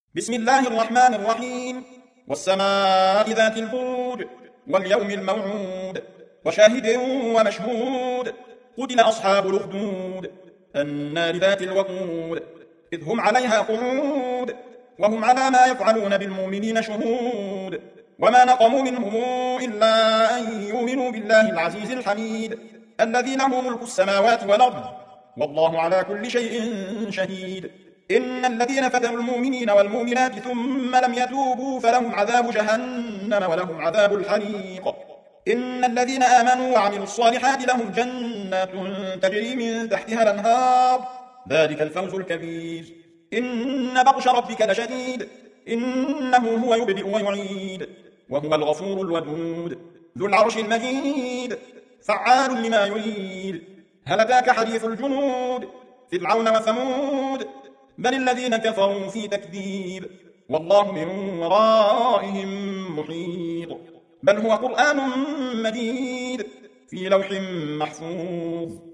بسم الله الرحمن الرحيم. والسماء ذات البروج واليوم الموعود وشاهد ومشهود. قتل أصحاب الأخدود النار ذات الوقود إذ هم عليها قعود وهم على ما يفعلون بالمؤمنين شهود. وما نقموا منهم إلا أن يؤمنوا بالله العزيز الحميد الذي له ملك السماوات والأرض والله على كل شيء شهيد. إن الذين فتنوا المؤمنين والمؤمنات ثم لم يتوبوا فلهم عذاب جهنم ولهم عذاب الحريق. إن الذين آمنوا وعملوا الصالحات لهم جنات تجري من تحتها الأنهار ذلك الفوز الكبير. إن بطش ربك لشديد إنه هو يبدئ ويعيد وهو الغفور الودود ذو العرش المجيد فعال لما يريد. هل أتاك حديث الجنود فرعون وثمود بل الذين كفروا في تكذيب والله من ورائهم محيط. بل هو قرآن مجيد في لوح محفوظ.